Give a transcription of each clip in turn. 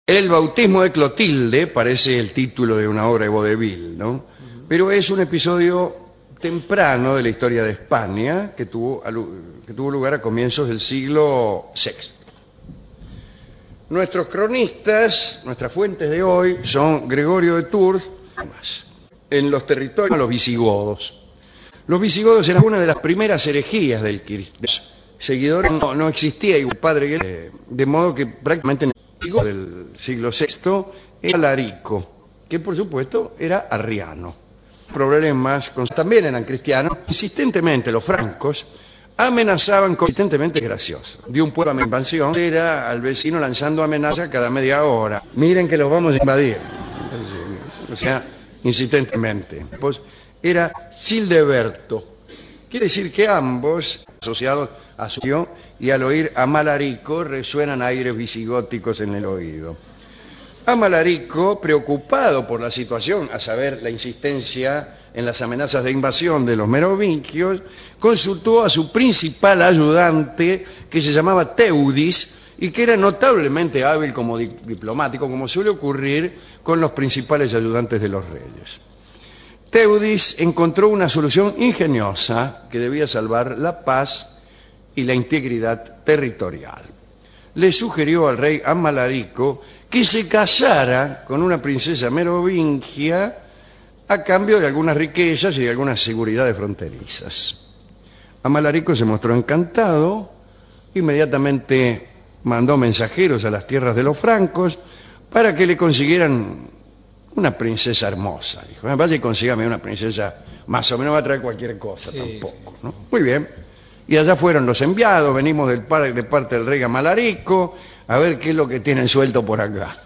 El bautismo de Clotilde parece el título de una obra de vodevil, ¿no? Pero es un episodio temprano de la historia de España que tuvo lugar a comienzos del siglo VI. Nuestros cronistas, nuestras fuentes de hoy son Gregorio de Tours, en los territorios de los visigodos. Los visigodos eran una de las primeras herejías del cristianismo. Seguidores no existía igual padre, de modo que prácticamente en el siglo del siglo VI era Alarico, que por supuesto era arriano. Problemas también eran cristianos. Insistentemente los francos amenazaban consistentemente gracioso. De un pueblo a invasión era al vecino lanzando amenazas cada media hora. Miren que los vamos a invadir. O sea, insistentemente. Pues era Childeberto. Quiere decir que ambos, asociados a su y al oír Amalarico, resuenan aires visigóticos en el oído. Amalarico, preocupado por la situación, a saber, la insistencia en las amenazas de invasión de los merovingios, consultó a su principal ayudante, que se llamaba Teudis, y que era notablemente hábil como diplomático, como suele ocurrir con los principales ayudantes de los reyes. Teudis encontró una solución ingeniosa que debía salvar la paz y la integridad territorial. Le sugirió al rey Amalarico que se casara con una princesa merovingia a cambio de algunas riquezas y de algunas seguridades fronterizas. Amalarico se mostró encantado, inmediatamente mandó mensajeros a las tierras de los francos para que le consiguieran una princesa hermosa. Dijo, vaya y consígame una princesa, más o menos va a traer cualquier cosa, tampoco, ¿no? Muy bien. Y allá fueron los enviados, venimos de parte del rey Amalarico, a ver qué es lo que tienen suelto por acá.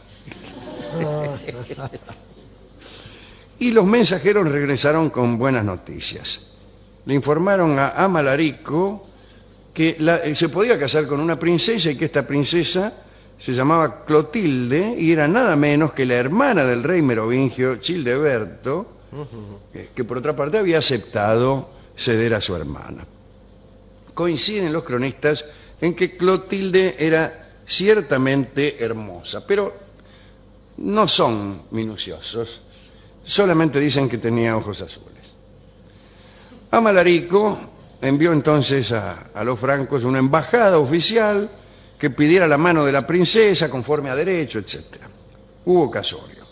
Y los mensajeros regresaron con buenas noticias. Le informaron a Amalarico que se podía casar con una princesa y que esta princesa se llamaba Clotilde y era nada menos que la hermana del rey merovingio Childeberto, que por otra parte había aceptado ceder a su hermana. Coinciden los cronistas en que Clotilde era ciertamente hermosa, pero no son minuciosos, solamente dicen que tenía ojos azules. Amalarico envió entonces a los francos una embajada oficial que pidiera la mano de la princesa conforme a derecho, etc. Hubo casorio.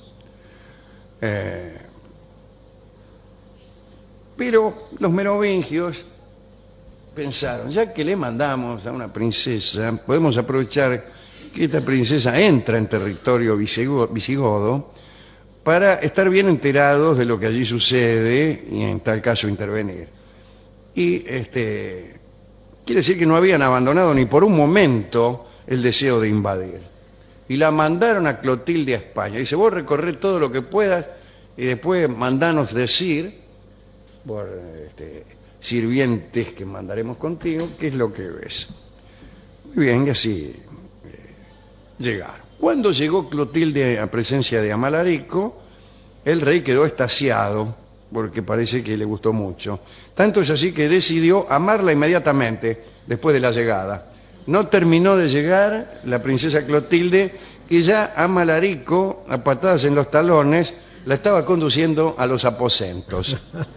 Pero los merovingios pensaron, ya que le mandamos a una princesa, podemos aprovechar que esta princesa entra en territorio visigodo para estar bien enterados de lo que allí sucede y en tal caso intervenir. Y quiere decir que no habían abandonado ni por un momento el deseo de invadir. Y la mandaron a Clotilde a España. Dice, vos recorré todo lo que puedas y después mandanos decir, por sirvientes que mandaremos contigo, qué es lo que ves. Muy bien, y así llegaron. Cuando llegó Clotilde a presencia de Amalarico, el rey quedó extasiado, porque parece que le gustó mucho. Tanto es así que decidió amarla inmediatamente después de la llegada. No terminó de llegar la princesa Clotilde, que ya Amalarico, a patadas en los talones, la estaba conduciendo a los aposentos.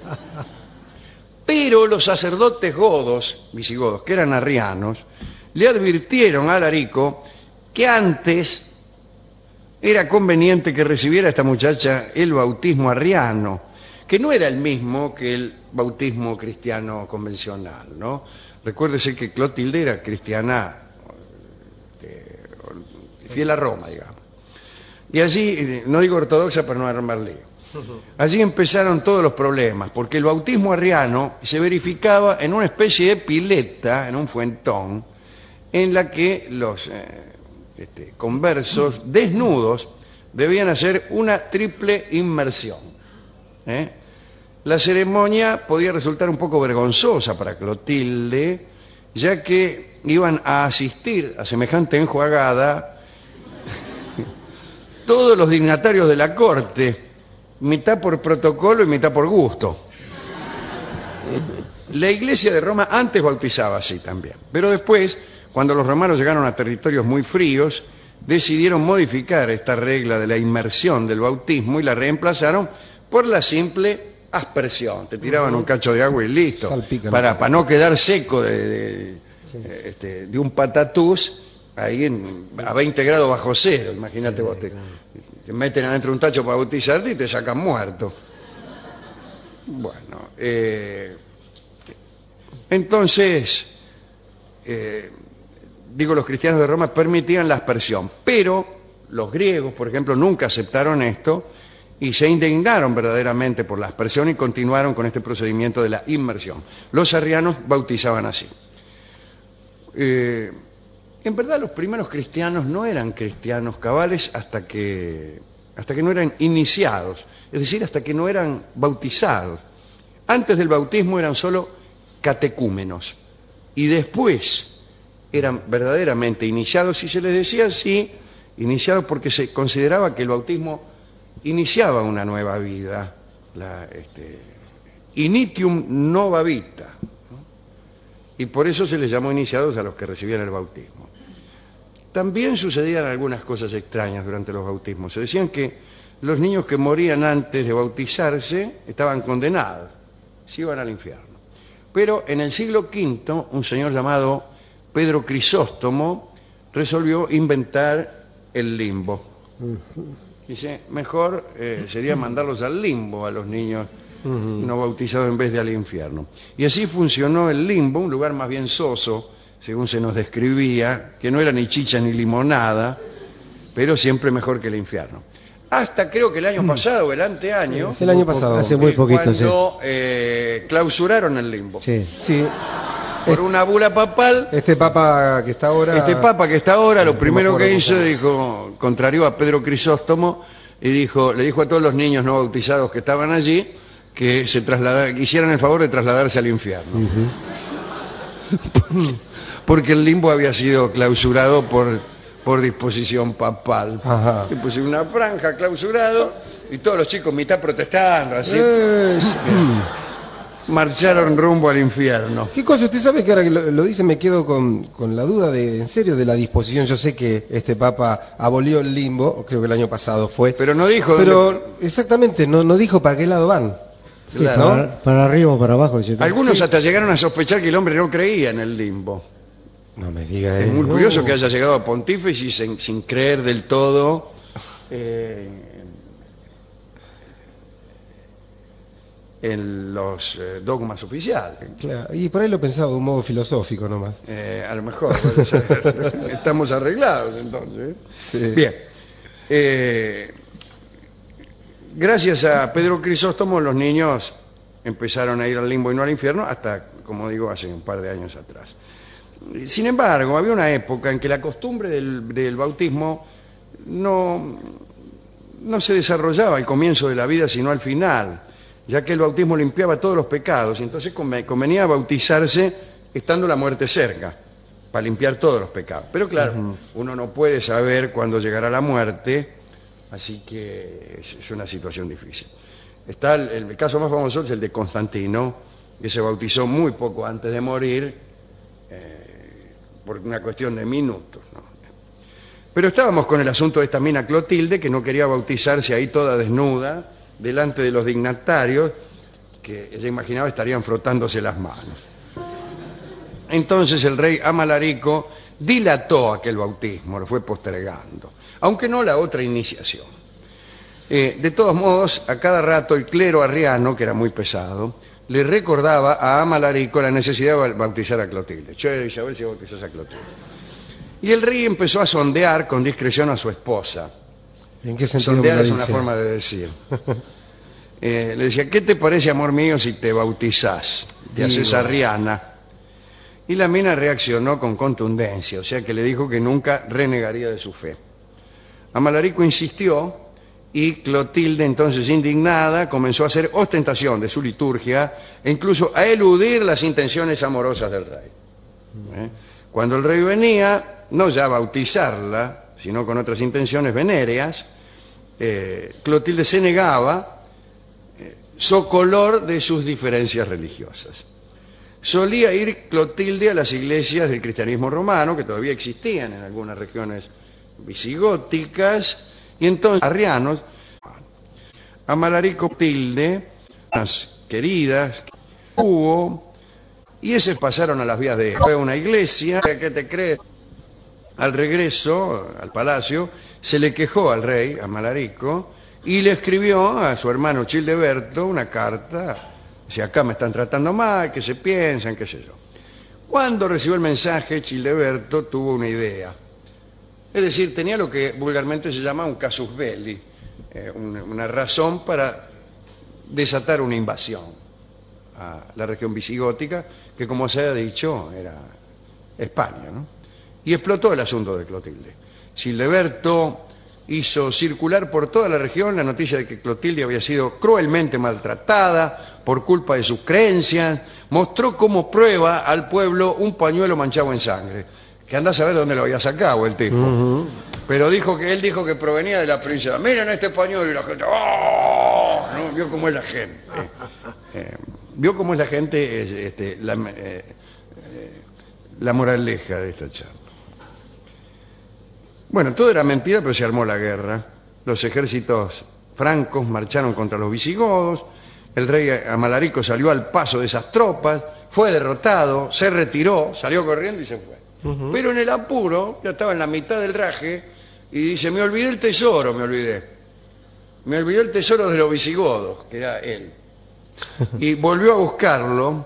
Pero los sacerdotes visigodos, que eran arrianos, le advirtieron a Alarico que antes era conveniente que recibiera a esta muchacha el bautismo arriano, que no era el mismo que el bautismo cristiano convencional, ¿no? Recuérdese que Clotilde era cristiana fiel a Roma, digamos. Y allí, no digo ortodoxa para no armar lío, allí empezaron todos los problemas, porque el bautismo arriano se verificaba en una especie de pileta, en un fuentón, en la que los conversos desnudos debían hacer una triple inmersión. La ceremonia podía resultar un poco vergonzosa para Clotilde, ya que iban a asistir a semejante enjuagada todos los dignatarios de la corte, mitad por protocolo y mitad por gusto. La Iglesia de Roma antes bautizaba así también, pero después, cuando los romanos llegaron a territorios muy fríos, decidieron modificar esta regla de la inmersión del bautismo y la reemplazaron por la simple aspersión. Te tiraban un cacho de agua y listo. Salpican. Para no quedar seco de un patatús ahí a 20 grados bajo cero. Imagínate vos, te meten adentro un tacho para bautizarte y te sacan muerto. Bueno, entonces, los cristianos de Roma permitían la aspersión, pero los griegos, por ejemplo, nunca aceptaron esto y se indignaron verdaderamente por la aspersión y continuaron con este procedimiento de la inmersión. Los arrianos bautizaban así. En verdad, los primeros cristianos no eran cristianos cabales hasta que no eran iniciados, es decir, hasta que no eran bautizados. Antes del bautismo eran solo catecúmenos y después eran verdaderamente iniciados, y se les decía así, iniciados, porque se consideraba que el bautismo iniciaba una nueva vida, initium nova vita, ¿no? Y por eso se les llamó iniciados a los que recibían el bautismo. También sucedían algunas cosas extrañas durante los bautismos. Se decían que los niños que morían antes de bautizarse estaban condenados, se iban al infierno. Pero en el siglo V, un señor llamado Pedro Crisóstomo resolvió inventar el limbo. Dice, mejor sería mandarlos al limbo a los niños no bautizados en vez de al infierno. Y así funcionó el limbo, un lugar más bien soso, según se nos describía, que no era ni chicha ni limonada, pero siempre mejor que el infierno. Hasta creo que el año pasado o el anteaño, el año pasado, hace muy poquito, cuando clausuraron el limbo. Sí. Sí. Por una bula papal. Este papa que está ahora... Lo primero que hizo, dijo, contrarió a Pedro Crisóstomo y le dijo a todos los niños no bautizados que estaban allí que hicieran el favor de trasladarse al infierno. Porque el limbo había sido clausurado por disposición papal. Ajá. Y puse una franja clausurado y todos los chicos mitad protestando, así. Marcharon rumbo al infierno. ¿Qué cosa? Usted sabe que ahora que lo dice me quedo con la duda en serio, de la disposición. Yo sé que este papa abolió el limbo, creo que el año pasado fue. Pero no dijo... exactamente, no dijo para qué lado van. Sí, Claro. ¿no? Para arriba o para abajo. Algunos hasta llegaron a sospechar que el hombre no creía en el limbo. No me diga Es muy curioso que haya llegado a pontífice sin creer del todo en los dogmas oficiales. Claro, y por ahí lo pensaba de un modo filosófico nomás. A lo mejor, puede ser. Estamos arreglados entonces. Sí. Bien. Gracias a Pedro Crisóstomo los niños empezaron a ir al limbo y no al infierno hasta, como digo, hace un par de años atrás. Sin embargo, había una época en que la costumbre del bautismo no se desarrollaba al comienzo de la vida, sino al final, ya que el bautismo limpiaba todos los pecados, y entonces convenía bautizarse estando la muerte cerca, para limpiar todos los pecados. Pero claro, uno no puede saber cuándo llegará la muerte, así que es una situación difícil. Está el caso más famoso es el de Constantino, que se bautizó muy poco antes de morir, por una cuestión de minutos, ¿no? Pero estábamos con el asunto de esta mina Clotilde, que no quería bautizarse ahí toda desnuda, delante de los dignatarios, que ella imaginaba estarían frotándose las manos. Entonces el rey Amalarico dilató aquel bautismo, lo fue postergando, aunque no la otra iniciación. De todos modos, a cada rato el clero arriano, que era muy pesado, le recordaba a Amalarico la necesidad de bautizar a Clotilde. Che, ya ves si bautizás a Clotilde. Y el rey empezó a sondear con discreción a su esposa. ¿En qué sentido? Sondear es una forma de decir. Le decía, ¿qué te parece, amor mío, si te bautizás? Te haces arriana. Y la mina reaccionó con contundencia, o sea que le dijo que nunca renegaría de su fe. Amalarico insistió y Clotilde, entonces indignada, comenzó a hacer ostentación de su liturgia e incluso a eludir las intenciones amorosas del rey. Cuando el rey venía, no ya a bautizarla, sino con otras intenciones venéreas, Clotilde se negaba, socolor de sus diferencias religiosas. Solía ir Clotilde a las iglesias del cristianismo romano, que todavía existían en algunas regiones visigóticas, y entonces arrianos, a Malarico Tilde, unas queridas, hubo, y ese pasaron a las vías de fue a una iglesia. ¿Qué te crees? Al regreso al palacio se le quejó al rey, a Malarico, y le escribió a su hermano Childeberto una carta. Si acá me están tratando mal, que se piensan, qué sé yo. Cuando recibió el mensaje, Childeberto tuvo una idea. Es decir, tenía lo que vulgarmente se llama un casus belli, una razón para desatar una invasión a la región visigótica, que como se ha dicho era España, ¿no? Y explotó el asunto de Clotilde. Childeberto hizo circular por toda la región la noticia de que Clotilde había sido cruelmente maltratada por culpa de sus creencias. Mostró como prueba al pueblo un pañuelo manchado en sangre, que anda a saber dónde lo había sacado el tipo. Pero él dijo que provenía de la provincia. Miren este pañuelo, y la gente, ¡oh! ¿No? Vio cómo es la gente. Vio cómo es la gente, la moraleja de esta charla. Bueno, todo era mentira, pero se armó la guerra. Los ejércitos francos marcharon contra los visigodos. El rey Amalarico salió al paso de esas tropas, fue derrotado, se retiró, salió corriendo y se fue. Pero en el apuro, ya estaba en la mitad del raje, y dice, me olvidé el tesoro, me olvidé. Me olvidé el tesoro de los visigodos, que era él. Y volvió a buscarlo,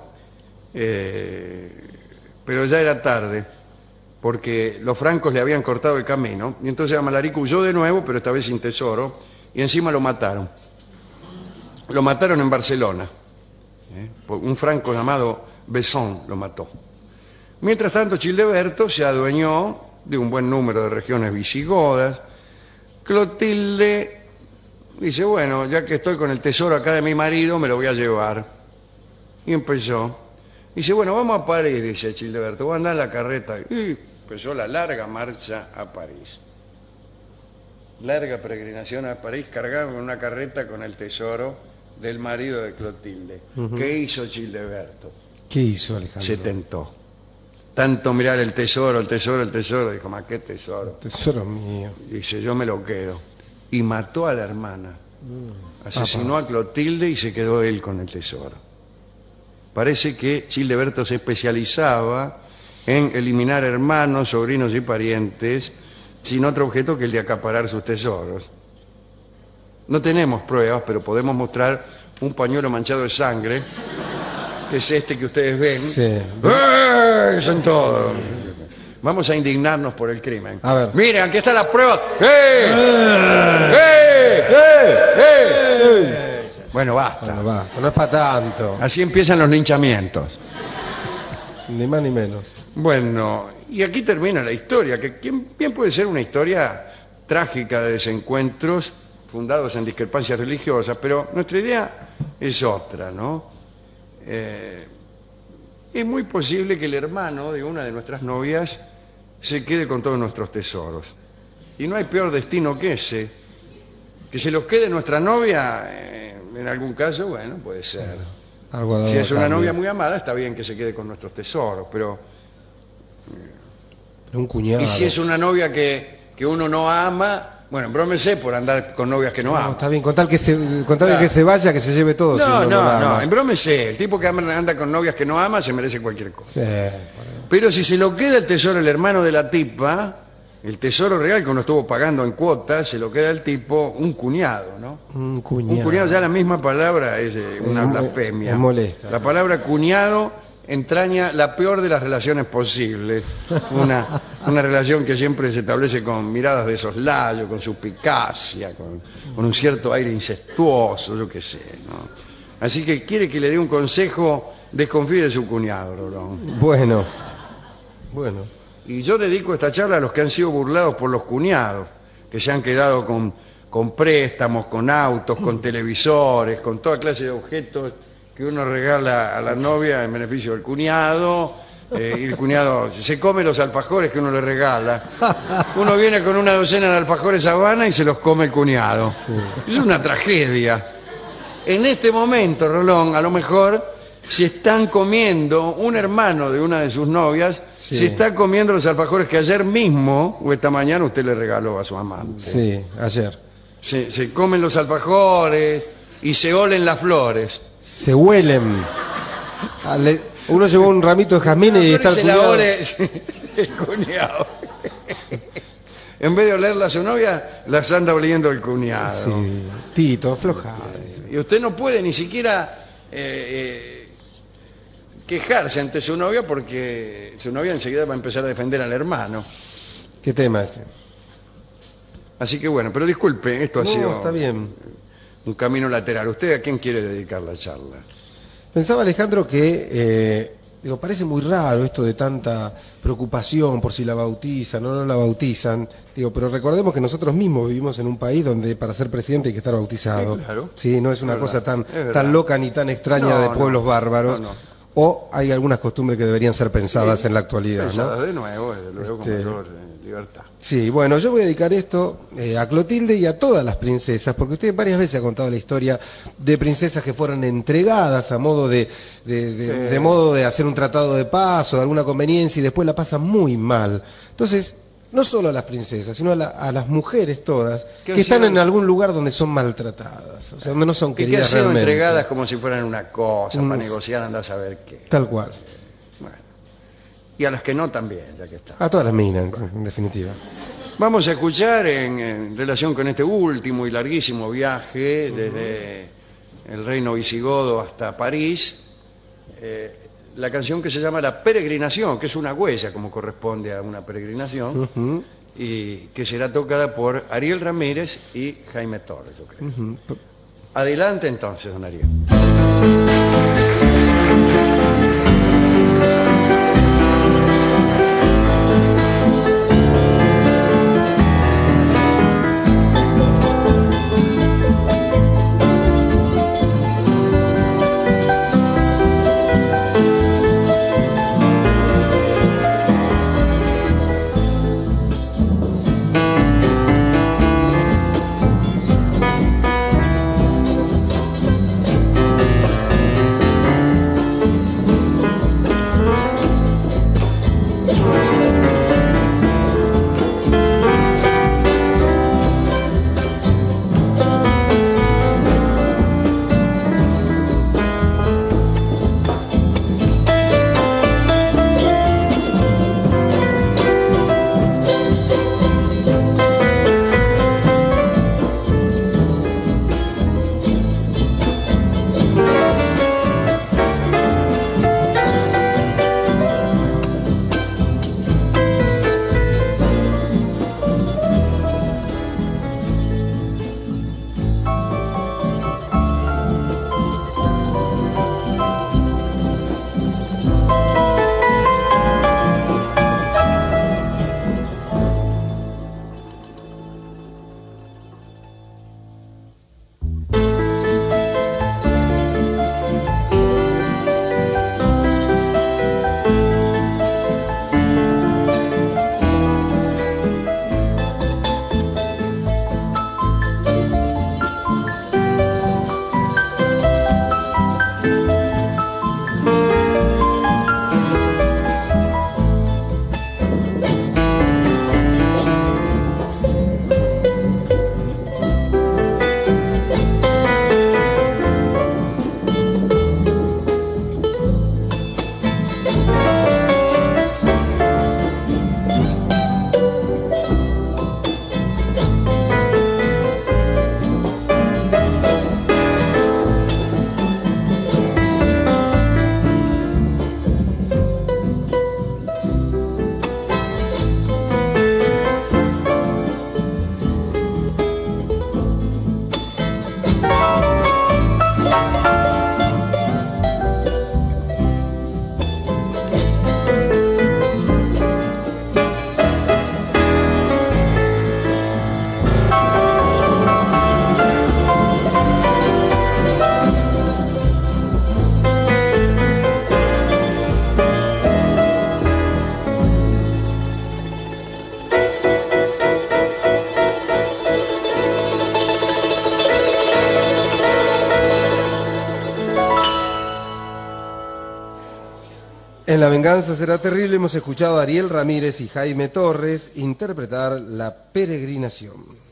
pero ya era tarde, porque los francos le habían cortado el camino, y entonces Amalarico huyó de nuevo, pero esta vez sin tesoro, y encima lo mataron. Lo mataron en Barcelona. Un franco llamado Besson lo mató. Mientras tanto, Childeberto se adueñó de un buen número de regiones visigodas. Clotilde dice, bueno, ya que estoy con el tesoro acá de mi marido, me lo voy a llevar. Y empezó. Dice, bueno, vamos a París, dice Childeberto, voy a andar en la carreta. Y empezó la larga marcha a París. Larga peregrinación a París, cargado en una carreta con el tesoro del marido de Clotilde. ¿Qué hizo Childeberto? ¿Qué hizo Alejandro? Se tentó. Tanto mirar el tesoro, dijo, ¿ma qué tesoro? Tesoro mío. Dice, yo me lo quedo. Y mató a la hermana. Asesinó a Clotilde y se quedó él con el tesoro. Parece que Childeberto se especializaba en eliminar hermanos, sobrinos y parientes sin otro objeto que el de acaparar sus tesoros. No tenemos pruebas, pero podemos mostrar un pañuelo manchado de sangre, que es este que ustedes ven. Sí. Son todos. Vamos a indignarnos por el crimen. A ver. Miren, aquí está la prueba. Bueno, basta. Bueno, basta, no es para tanto. Así empiezan los linchamientos. Ni más ni menos. Bueno, y aquí termina la historia, que bien puede ser una historia trágica de desencuentros fundados en discrepancias religiosas, pero nuestra idea es otra, ¿no? Es muy posible que el hermano de una de nuestras novias se quede con todos nuestros tesoros. Y no hay peor destino que ese. Que se los quede nuestra novia, en algún caso, bueno, puede ser. Algo Si es una novia muy amada, está bien que se quede con nuestros tesoros, pero... Un cuñado. Y si es una novia que uno no ama... Bueno, embrómese por andar con novias que no aman. Está bien, con tal que se vaya, que se lleve todo. No, embrómese. El tipo que anda con novias que no ama se merece cualquier cosa. Sí. Pero si se lo queda el tesoro el hermano de la tipa, el tesoro real que uno estuvo pagando en cuotas, se lo queda el tipo, un cuñado, ¿no? Un cuñado. Un cuñado, ya la misma palabra es una blasfemia. Me molesta. La palabra cuñado entraña la peor de las relaciones posibles. Una relación que siempre se establece con miradas de soslayo, con suspicacia, con un cierto aire incestuoso, yo qué sé, ¿no? Así que quiere que le dé un consejo, desconfíe de su cuñado, Rolón. Bueno. Y yo dedico esta charla a los que han sido burlados por los cuñados, que se han quedado con préstamos, con autos, con televisores, con toda clase de objetos que uno regala a la novia en beneficio del cuñado, y el cuñado se come los alfajores que uno le regala. Uno viene con una docena de alfajores Habana y se los come el cuñado. Sí. Es una tragedia. En este momento, Rolón, a lo mejor si están comiendo, un hermano de una de sus novias, Sí. se está comiendo los alfajores que ayer mismo o esta mañana usted le regaló a su amante. Sí, ayer. Se comen los alfajores y se olen las flores. Se huelen. Uno llevó un ramito de jazmín y está el Se la cuñado. ole el cuñado. En vez de olerla a su novia, las anda oliendo el cuñado. Sí, Tito, afloja. Y usted no puede ni siquiera quejarse ante su novia porque su novia enseguida va a empezar a defender al hermano. ¿Qué tema ese? Así que bueno, pero disculpe, esto ha No, sido está bien. un camino lateral. ¿Usted a quién quiere dedicar la charla? Pensaba, Alejandro, que parece muy raro esto de tanta preocupación por si la bautizan o no la bautizan. Pero recordemos que nosotros mismos vivimos en un país donde para ser presidente hay que estar bautizado. Sí, claro. Sí, no es una Es cosa verdad, es verdad. tan loca ni tan extraña No, de pueblos no, bárbaros. no. O hay algunas costumbres que deberían ser pensadas en la actualidad, ¿no? Pensadas de nuevo, desde luego, con Este- mayor libertad. Sí, bueno, yo voy a dedicar esto a Clotilde y a todas las princesas, porque usted varias veces ha contado la historia de princesas que fueron entregadas a modo de modo de hacer un tratado de paz o de alguna conveniencia y después la pasan muy mal. Entonces, no solo a las princesas, sino a las mujeres todas Que que están han sido- en algún lugar donde son maltratadas, o sea, donde no son Y que han queridas sido realmente. entregadas como si fueran una cosa, para Mm. negociar, anda a saber qué. Tal cual. Bueno. Y a las que no también, ya que está. A todas las minas, en definitiva. Vamos a escuchar en relación con este último y larguísimo viaje desde el reino visigodo hasta París, la canción que se llama La Peregrinación, que es una huella como corresponde a una peregrinación, y que será tocada por Ariel Ramírez y Jaime Torres, yo creo. Adelante entonces, don Ariel. En La venganza será terrible hemos escuchado a Ariel Ramírez y Jaime Torres interpretar La peregrinación.